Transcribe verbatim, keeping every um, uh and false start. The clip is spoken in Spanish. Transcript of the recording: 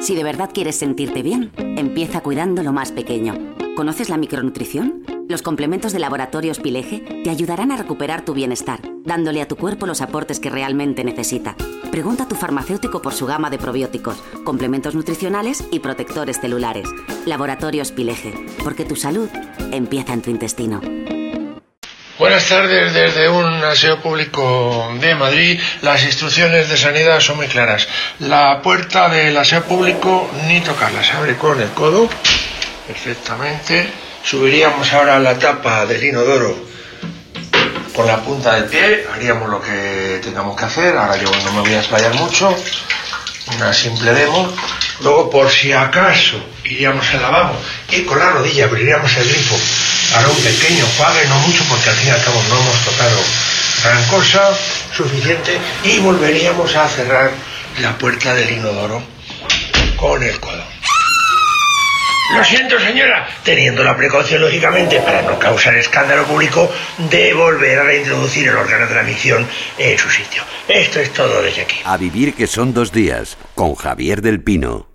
Si de verdad quieres sentirte bien, empieza cuidando lo más pequeño. ¿Conoces la micronutrición? Los complementos de Laboratorios Pileje te ayudarán a recuperar tu bienestar, dándole a tu cuerpo los aportes que realmente necesita. Pregunta a tu farmacéutico por su gama de probióticos, complementos nutricionales y protectores celulares. Laboratorios Pileje, porque tu salud empieza en tu intestino. Buenas tardes desde un aseo público de Madrid. Las instrucciones de sanidad son muy claras. La puerta del aseo público ni tocarla, se abre con el codo perfectamente. Subiríamos ahora la tapa del inodoro con la punta del pie, haríamos lo que tengamos que hacer. Ahora yo no me voy a explayar mucho, una simple demo. Luego, por si acaso, iríamos al lavabo y con la rodilla abriríamos el grifo para un pequeño enjuague, no mucho, porque al fin y al cabo no hemos tocado gran cosa, suficiente, y volveríamos a cerrar la puerta del inodoro con el codo. Lo siento, señora, teniendo la precaución, lógicamente, para no causar escándalo público, de volver a reintroducir el órgano de transmisión en su sitio. Esto es todo desde aquí. A vivir que son dos días, con Javier del Pino.